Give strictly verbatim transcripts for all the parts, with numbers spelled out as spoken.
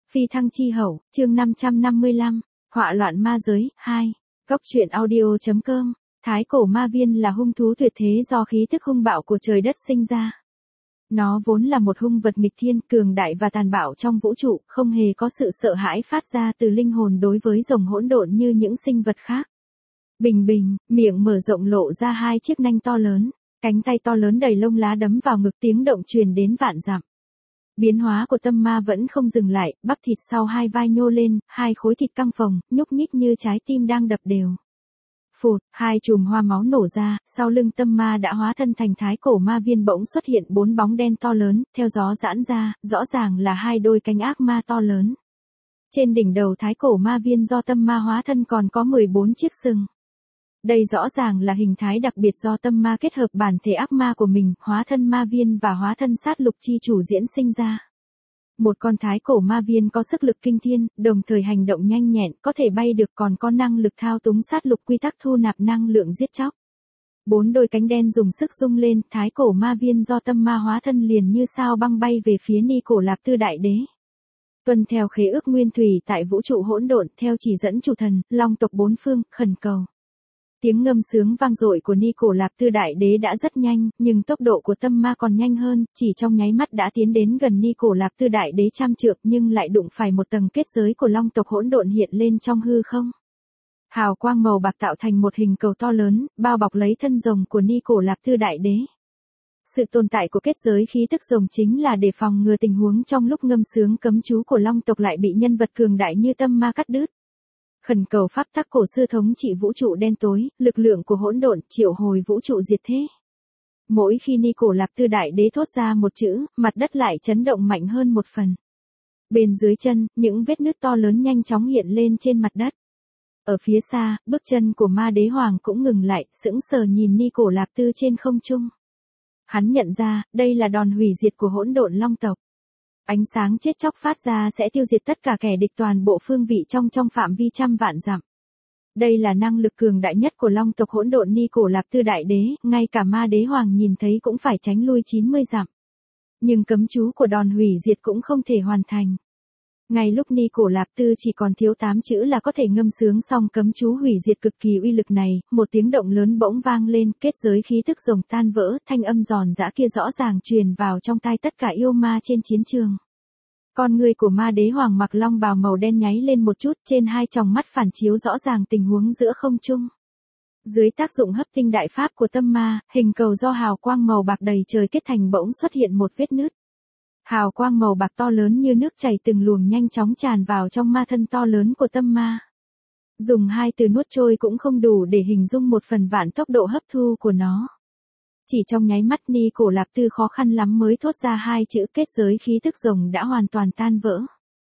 Phi thăng chi hậu, chương năm trăm năm mươi lăm, họa loạn ma giới, hai. Góc truyện audio.com, Thái cổ ma viên là hung thú tuyệt thế do khí tức hung bạo của trời đất sinh ra. Nó vốn là một hung vật nghịch thiên, cường đại và tàn bạo trong vũ trụ, không hề có sự sợ hãi phát ra từ linh hồn đối với rồng hỗn độn như những sinh vật khác. Bình bình, miệng mở rộng lộ ra hai chiếc nanh to lớn, cánh tay to lớn đầy lông lá đấm vào ngực, tiếng động truyền đến vạn dặm. Biến hóa của tâm ma vẫn không dừng lại, bắp thịt sau hai vai nhô lên, hai khối thịt căng phồng, nhúc nhích như trái tim đang đập đều. Phụt, hai chùm hoa máu nổ ra, sau lưng tâm ma đã hóa thân thành thái cổ ma viên bỗng xuất hiện bốn bóng đen to lớn, theo gió giãn ra, rõ ràng là hai đôi cánh ác ma to lớn. Trên đỉnh đầu thái cổ ma viên do tâm ma hóa thân còn có mười bốn chiếc sừng. Đây rõ ràng là hình thái đặc biệt do tâm ma kết hợp bản thể ác ma của mình, hóa thân ma viên và hóa thân sát lục chi chủ diễn sinh ra. Một con thái cổ ma viên có sức lực kinh thiên, đồng thời hành động nhanh nhẹn, có thể bay được, còn có năng lực thao túng sát lục quy tắc thu nạp năng lượng giết chóc. Bốn đôi cánh đen dùng sức rung lên, thái cổ ma viên do tâm ma hóa thân liền như sao băng bay về phía Ni Cổ Lạp Tư Đại Đế. Tuân theo khế ước nguyên thủy tại vũ trụ hỗn độn, theo chỉ dẫn chủ thần, long tộc bốn phương, khẩn cầu. Tiếng ngâm sướng vang dội của Ni Cổ Lạp Tư Đại Đế đã rất nhanh, nhưng tốc độ của tâm ma còn nhanh hơn, chỉ trong nháy mắt đã tiến đến gần Ni Cổ Lạp Tư Đại Đế trăm trượng, nhưng lại đụng phải một tầng kết giới của long tộc hỗn độn hiện lên trong hư không. Hào quang màu bạc tạo thành một hình cầu to lớn, bao bọc lấy thân rồng của Ni Cổ Lạp Tư Đại Đế. Sự tồn tại của kết giới khí tức rồng chính là để phòng ngừa tình huống trong lúc ngâm sướng cấm chú của long tộc lại bị nhân vật cường đại như tâm ma cắt đứt. Khẩn cầu pháp tắc cổ sư thống trị vũ trụ đen tối, lực lượng của hỗn độn, triệu hồi vũ trụ diệt thế. Mỗi khi Ni Cổ Lạp Tư Đại Đế thốt ra một chữ, mặt đất lại chấn động mạnh hơn một phần. Bên dưới chân, những vết nứt to lớn nhanh chóng hiện lên trên mặt đất. Ở phía xa, bước chân của ma đế hoàng cũng ngừng lại, sững sờ nhìn Ni Cổ Lạp Tư trên không trung. Hắn nhận ra, đây là đòn hủy diệt của hỗn độn long tộc. Ánh sáng chết chóc phát ra sẽ tiêu diệt tất cả kẻ địch toàn bộ phương vị trong trong phạm vi trăm vạn dặm. Đây là năng lực cường đại nhất của long tộc hỗn độn Ni Cổ Lạp Tư Đại Đế, ngay cả ma đế hoàng nhìn thấy cũng phải tránh lui chín mươi dặm. Nhưng cấm chú của đòn hủy diệt cũng không thể hoàn thành. Ngay lúc Ni Cổ Lạp Tư chỉ còn thiếu tám chữ là có thể ngâm sướng xong cấm chú hủy diệt cực kỳ uy lực này, một tiếng động lớn bỗng vang lên, kết giới khí tức rồng tan vỡ, thanh âm giòn giã kia rõ ràng truyền vào trong tai tất cả yêu ma trên chiến trường. Con người của ma đế hoàng mặc long bào màu đen nháy lên một chút, trên hai tròng mắt phản chiếu rõ ràng tình huống giữa không trung. Dưới tác dụng hấp tinh đại pháp của tâm ma, hình cầu do hào quang màu bạc đầy trời kết thành bỗng xuất hiện một vết nứt. Hào quang màu bạc to lớn như nước chảy từng luồng nhanh chóng tràn vào trong ma thân to lớn của tâm ma. Dùng hai từ nuốt trôi cũng không đủ để hình dung một phần vạn tốc độ hấp thu của nó. Chỉ trong nháy mắt Ni Cổ Lạp Tư khó khăn lắm mới thốt ra hai chữ, kết giới khí tức rồng đã hoàn toàn tan vỡ.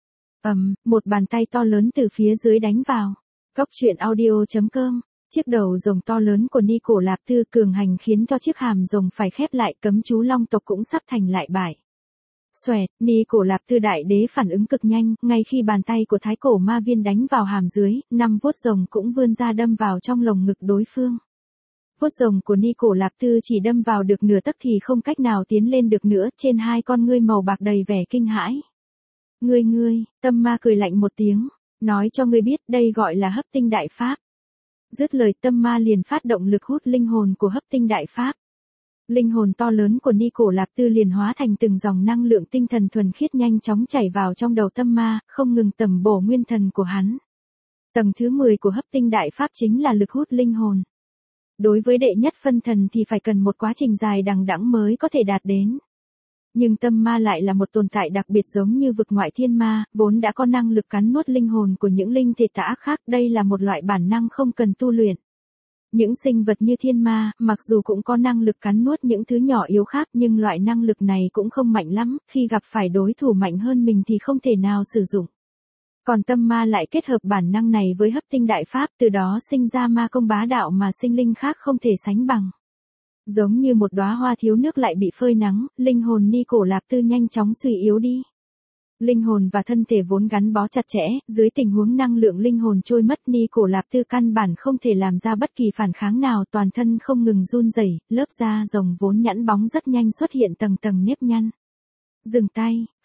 Ầm, um, một bàn tay to lớn từ phía dưới đánh vào. Góc truyện audio.com, chiếc đầu rồng to lớn của Ni Cổ Lạp Tư cường hành khiến cho chiếc hàm rồng phải khép lại, cấm chú long tộc cũng sắp thành lại bại. Xoẹt, Ni Cổ Lạp Tư Đại Đế phản ứng cực nhanh, ngay khi bàn tay của thái cổ ma viên đánh vào hàm dưới, năm vuốt rồng cũng vươn ra đâm vào trong lồng ngực đối phương. Vuốt rồng của Ni Cổ Lạp Tư chỉ đâm vào được nửa tấc thì không cách nào tiến lên được nữa, trên hai con ngươi màu bạc đầy vẻ kinh hãi. Ngươi ngươi, tâm ma cười lạnh một tiếng, nói cho ngươi biết đây gọi là hấp tinh đại pháp. Dứt lời tâm ma liền phát động lực hút linh hồn của hấp tinh đại pháp. Linh hồn to lớn của Ni Cổ Lạp Tư liền hóa thành từng dòng năng lượng tinh thần thuần khiết nhanh chóng chảy vào trong đầu tâm ma, không ngừng tầm bổ nguyên thần của hắn. Tầng thứ mười của hấp tinh đại pháp chính là lực hút linh hồn. Đối với đệ nhất phân thần thì phải cần một quá trình dài đằng đẵng mới có thể đạt đến. Nhưng tâm ma lại là một tồn tại đặc biệt giống như vực ngoại thiên ma, vốn đã có năng lực cắn nuốt linh hồn của những linh thể tà ác khác, đây là một loại bản năng không cần tu luyện. Những sinh vật như thiên ma, mặc dù cũng có năng lực cắn nuốt những thứ nhỏ yếu khác nhưng loại năng lực này cũng không mạnh lắm, khi gặp phải đối thủ mạnh hơn mình thì không thể nào sử dụng. Còn tâm ma lại kết hợp bản năng này với hấp tinh đại pháp, từ đó sinh ra ma công bá đạo mà sinh linh khác không thể sánh bằng. Giống như một đóa hoa thiếu nước lại bị phơi nắng, linh hồn Ni Cổ Lạp Tư nhanh chóng suy yếu đi. Linh hồn và thân thể vốn gắn bó chặt chẽ, dưới tình huống năng lượng linh hồn trôi mất, Ni Cổ Lạp Tư căn bản không thể làm ra bất kỳ phản kháng nào, toàn thân không ngừng run rẩy, lớp da rồng vốn nhẵn bóng rất nhanh xuất hiện tầng tầng nếp nhăn. Dừng tay,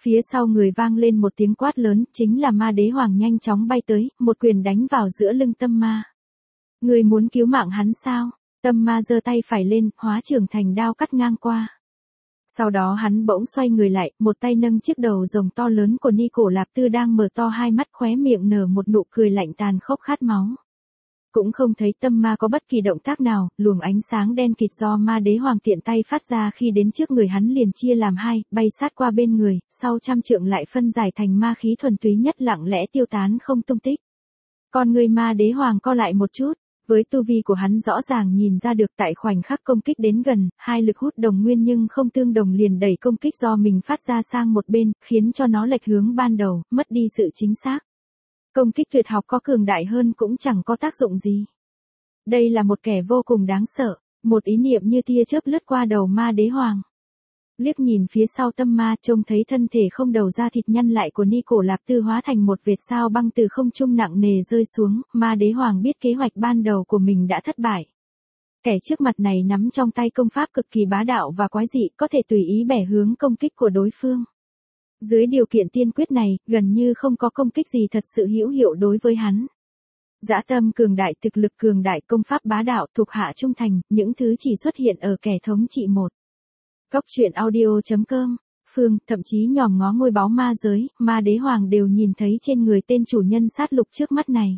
Phía sau người vang lên một tiếng quát lớn, chính là ma đế hoàng nhanh chóng bay tới, một quyền đánh vào giữa lưng tâm ma. Người muốn cứu mạng hắn sao? Tâm ma giơ tay phải lên, hóa trưởng thành đao cắt ngang qua. Sau đó hắn bỗng xoay người lại, một tay nâng chiếc đầu rồng to lớn của Ni Cổ Lạp Tư đang mở to hai mắt, khóe miệng nở một nụ cười lạnh tàn khốc khát máu. Cũng không thấy tâm ma có bất kỳ động tác nào, luồng ánh sáng đen kịt do ma đế hoàng tiện tay phát ra khi đến trước người hắn liền chia làm hai, bay sát qua bên người, sau trăm trượng lại phân giải thành ma khí thuần túy nhất lặng lẽ tiêu tán không tung tích. Con người ma đế hoàng co lại một chút, với tu vi của hắn rõ ràng nhìn ra được tại khoảnh khắc công kích đến gần, hai lực hút đồng nguyên nhưng không tương đồng liền đẩy công kích do mình phát ra sang một bên, khiến cho nó lệch hướng ban đầu, mất đi sự chính xác. Công kích tuyệt học có cường đại hơn cũng chẳng có tác dụng gì. Đây là một kẻ vô cùng đáng sợ, một ý niệm như tia chớp lướt qua đầu ma đế hoàng. Liếc nhìn phía sau tâm ma trông thấy thân thể không đầu da thịt nhăn lại của Ni Cổ Lạp Tư hóa thành một vệt sao băng từ không trung nặng nề rơi xuống, ma đế hoàng biết kế hoạch ban đầu của mình đã thất bại. Kẻ trước mặt này nắm trong tay công pháp cực kỳ bá đạo và quái dị, có thể tùy ý bẻ hướng công kích của đối phương. Dưới điều kiện tiên quyết này, gần như không có công kích gì thật sự hữu hiệu đối với hắn. Dã tâm cường đại, thực lực cường đại, công pháp bá đạo, thuộc hạ trung thành, những thứ chỉ xuất hiện ở kẻ thống trị một. Góc truyện audio chấm com, Phương, thậm chí nhòm ngó ngôi báu ma giới, ma đế hoàng đều nhìn thấy trên người tên chủ nhân sát lục trước mắt này.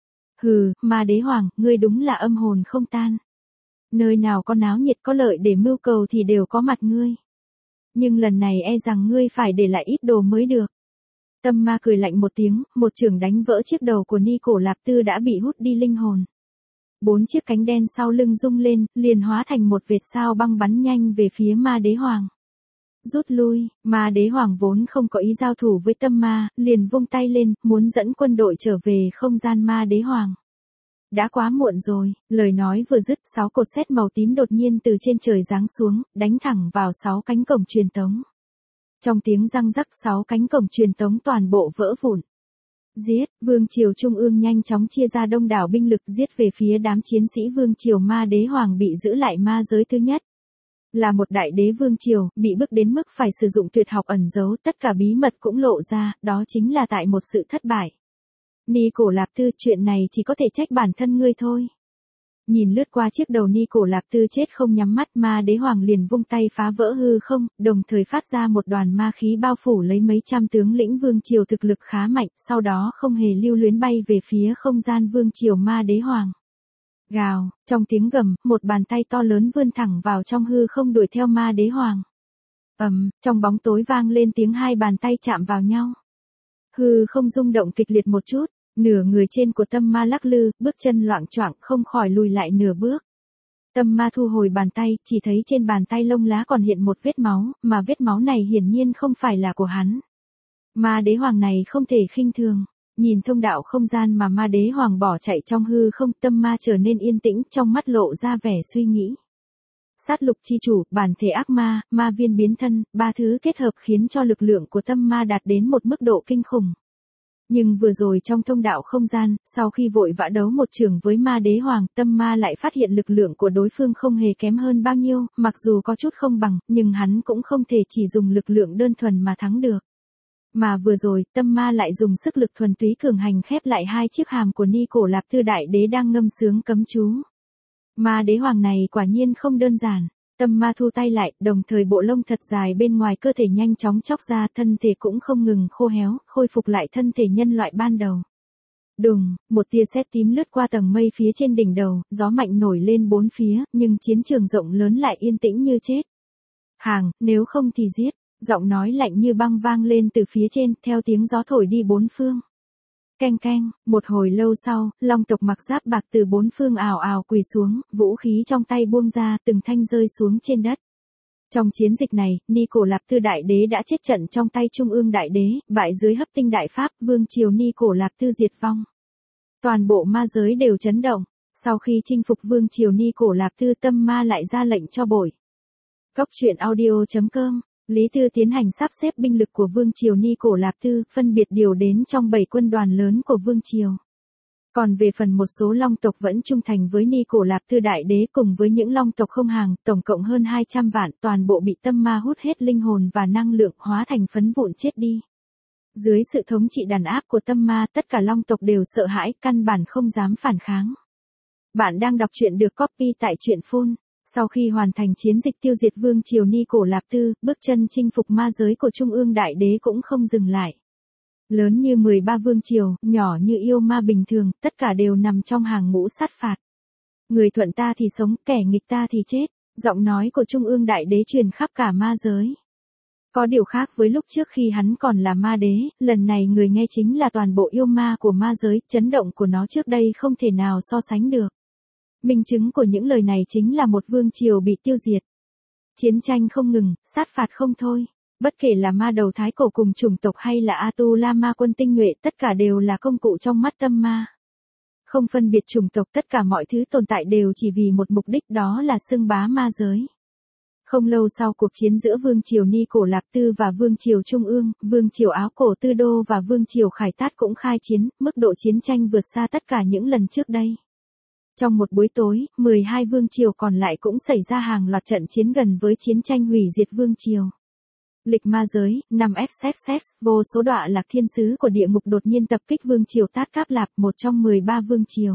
Hừ, ma đế hoàng, ngươi đúng là âm hồn không tan. Nơi nào có náo nhiệt có lợi để mưu cầu thì đều có mặt ngươi. Nhưng lần này e rằng ngươi phải để lại ít đồ mới được. Tâm ma cười lạnh một tiếng, một chưởng đánh vỡ chiếc đầu của Ni Cổ Lạp Tư đã bị hút đi linh hồn. Bốn chiếc cánh đen sau lưng rung lên, liền hóa thành một vệt sao băng bắn nhanh về phía ma đế hoàng. Rút lui, ma đế hoàng vốn không có ý giao thủ với tâm ma, liền vung tay lên, muốn dẫn quân đội trở về không gian ma đế hoàng. Đã quá muộn rồi, lời nói vừa dứt, sáu cột sét màu tím đột nhiên từ trên trời giáng xuống, đánh thẳng vào sáu cánh cổng truyền tống. Trong tiếng răng rắc, sáu cánh cổng truyền tống toàn bộ vỡ vụn. Giết, vương triều trung ương nhanh chóng chia ra đông đảo binh lực giết về phía đám chiến sĩ vương triều ma đế hoàng bị giữ lại ma giới thứ nhất. Là một đại đế vương triều, bị bức đến mức phải sử dụng tuyệt học ẩn giấu, tất cả bí mật cũng lộ ra, đó chính là tại một sự thất bại. Ni Cổ Lạp Tư, chuyện này chỉ có thể trách bản thân ngươi thôi. Nhìn lướt qua chiếc đầu Ni Cổ Lạp Tư chết không nhắm mắt, ma đế hoàng liền vung tay phá vỡ hư không, đồng thời phát ra một đoàn ma khí bao phủ lấy mấy trăm tướng lĩnh vương triều thực lực khá mạnh, sau đó không hề lưu luyến bay về phía không gian vương triều ma đế hoàng. Gào, trong tiếng gầm, một bàn tay to lớn vươn thẳng vào trong hư không đuổi theo ma đế hoàng. Ầm, um, trong bóng tối vang lên tiếng hai bàn tay chạm vào nhau. Hư không rung động kịch liệt một chút, nửa người trên của tâm ma lắc lư, bước chân loạng choạng không khỏi lùi lại nửa bước. Tâm ma thu hồi bàn tay, chỉ thấy trên bàn tay lông lá còn hiện một vết máu, mà vết máu này hiển nhiên không phải là của hắn. Ma đế hoàng này không thể khinh thường. Nhìn thông đạo không gian mà ma đế hoàng bỏ chạy trong hư không, tâm ma trở nên yên tĩnh, trong mắt lộ ra vẻ suy nghĩ. Sát lục chi chủ, bản thể ác ma, ma viên biến thân, ba thứ kết hợp khiến cho lực lượng của tâm ma đạt đến một mức độ kinh khủng. Nhưng vừa rồi trong thông đạo không gian, sau khi vội vã đấu một trường với ma đế hoàng, tâm ma lại phát hiện lực lượng của đối phương không hề kém hơn bao nhiêu, mặc dù có chút không bằng, nhưng hắn cũng không thể chỉ dùng lực lượng đơn thuần mà thắng được. Mà vừa rồi, tâm ma lại dùng sức lực thuần túy cường hành khép lại hai chiếc hàm của Ni Cổ Lạp Tư đại đế đang ngâm sướng cấm chú. Ma đế hoàng này quả nhiên không đơn giản. Tâm ma thu tay lại, đồng thời bộ lông thật dài bên ngoài cơ thể nhanh chóng chóc ra, thân thể cũng không ngừng khô héo, khôi phục lại thân thể nhân loại ban đầu. Đùng, một tia sét tím lướt qua tầng mây phía trên đỉnh đầu, gió mạnh nổi lên bốn phía, nhưng chiến trường rộng lớn lại yên tĩnh như chết. Hàng, nếu không thì giết. Giọng nói lạnh như băng vang lên từ phía trên, theo tiếng gió thổi đi bốn phương. Keng keng, một hồi lâu sau, long tộc mặc giáp bạc từ bốn phương ào ào quỳ xuống, vũ khí trong tay buông ra, từng thanh rơi xuống trên đất. Trong chiến dịch này, Ni Cổ Lạp Tư đại đế đã chết trận trong tay trung ương đại đế, bại dưới hấp tinh đại pháp, vương triều Ni Cổ Lạp Tư diệt vong. Toàn bộ ma giới đều chấn động, sau khi chinh phục vương triều Ni Cổ Lạp Tư, tâm ma lại ra lệnh cho bội. Góc truyện audio chấm com, Lý Tư tiến hành sắp xếp binh lực của vương triều Ni Cổ Lạp Tư, phân biệt điều đến trong bảy quân đoàn lớn của vương triều. Còn về phần một số long tộc vẫn trung thành với Ni Cổ Lạp Tư Đại Đế cùng với những long tộc không hàng, tổng cộng hơn hai trăm vạn, toàn bộ bị tâm ma hút hết linh hồn và năng lượng hóa thành phấn vụn chết đi. Dưới sự thống trị đàn áp của tâm ma, tất cả long tộc đều sợ hãi, căn bản không dám phản kháng. Bạn đang đọc truyện được copy tại truyện phone. Sau khi hoàn thành chiến dịch tiêu diệt vương triều Ni Cổ Lạp Tư, bước chân chinh phục ma giới của Trung ương Đại Đế cũng không dừng lại. Lớn như mười ba vương triều, nhỏ như yêu ma bình thường, tất cả đều nằm trong hàng ngũ sát phạt. Người thuận ta thì sống, kẻ nghịch ta thì chết. Giọng nói của Trung ương Đại Đế truyền khắp cả ma giới. Có điều khác với lúc trước khi hắn còn là ma đế, lần này người nghe chính là toàn bộ yêu ma của ma giới, chấn động của nó trước đây không thể nào so sánh được. Minh chứng của những lời này chính là một vương triều bị tiêu diệt. Chiến tranh không ngừng, sát phạt không thôi. Bất kể là ma đầu thái cổ cùng chủng tộc hay là Atula ma quân tinh nhuệ, tất cả đều là công cụ trong mắt tâm ma. Không phân biệt chủng tộc, tất cả mọi thứ tồn tại đều chỉ vì một mục đích, đó là xưng bá ma giới. Không lâu sau cuộc chiến giữa vương triều Ni Cổ Lạp Tư và vương triều Trung ương, vương triều Áo Cổ Tư Đô và vương triều Khải Tát cũng khai chiến, mức độ chiến tranh vượt xa tất cả những lần trước đây. Trong một buổi tối, mười hai vương triều còn lại cũng xảy ra hàng loạt trận chiến gần với chiến tranh hủy diệt vương triều. Lịch ma giới, năm ép ép, vô số đọa lạc thiên sứ của địa ngục đột nhiên tập kích vương triều Tát Cáp Lạp, một trong mười ba vương triều.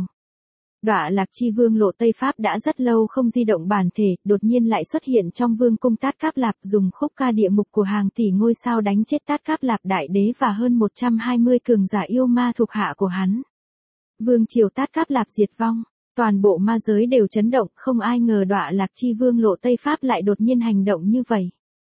Đọa lạc chi vương Lộ Tây Pháp đã rất lâu không di động bản thể, đột nhiên lại xuất hiện trong vương cung Tát Cáp Lạp, dùng khúc ca địa ngục của hàng tỷ ngôi sao đánh chết Tát Cáp Lạp Đại Đế và hơn một trăm hai mươi cường giả yêu ma thuộc hạ của hắn. Vương triều Tát Cáp Lạp diệt vong, toàn bộ ma giới đều chấn động, không ai ngờ đọa lạc chi vương Lộ Tây Pháp lại đột nhiên hành động như vậy.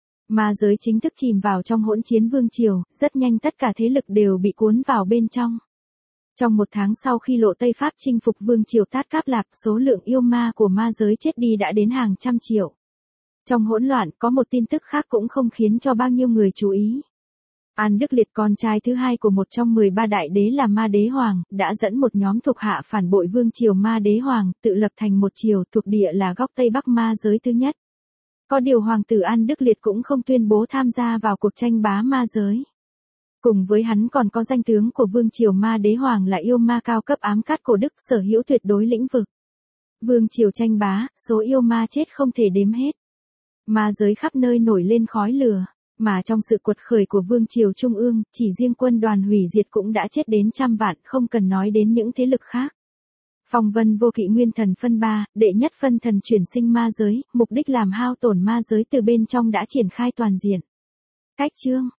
Ma giới chính thức chìm vào trong hỗn chiến vương triều, rất nhanh tất cả thế lực đều bị cuốn vào bên trong. Trong một tháng sau khi Lộ Tây Pháp chinh phục vương triều Tát Cáp Lạp, số lượng yêu ma của ma giới chết đi đã đến hàng trăm triệu. Trong hỗn loạn, có một tin tức khác cũng không khiến cho bao nhiêu người chú ý. An Đức Liệt, con trai thứ hai của một trong mười ba đại đế là Ma Đế Hoàng, đã dẫn một nhóm thuộc hạ phản bội vương triều Ma Đế Hoàng, tự lập thành một triều thuộc địa là góc Tây Bắc ma giới thứ nhất. Có điều hoàng tử An Đức Liệt cũng không tuyên bố tham gia vào cuộc tranh bá ma giới. Cùng với hắn còn có danh tướng của vương triều Ma Đế Hoàng là yêu ma cao cấp Ám Cát Cổ Đức, sở hữu tuyệt đối lĩnh vực. Vương triều tranh bá, số yêu ma chết không thể đếm hết. Ma giới khắp nơi nổi lên khói lửa, mà trong sự quật khởi của vương triều Trung ương, chỉ riêng quân đoàn hủy diệt cũng đã chết đến trăm vạn, không cần nói đến những thế lực khác. Phong Vân Vô Kỵ Nguyên Thần phân ba, đệ nhất phân thần chuyển sinh ma giới, mục đích làm hao tổn ma giới từ bên trong đã triển khai toàn diện. Cách chương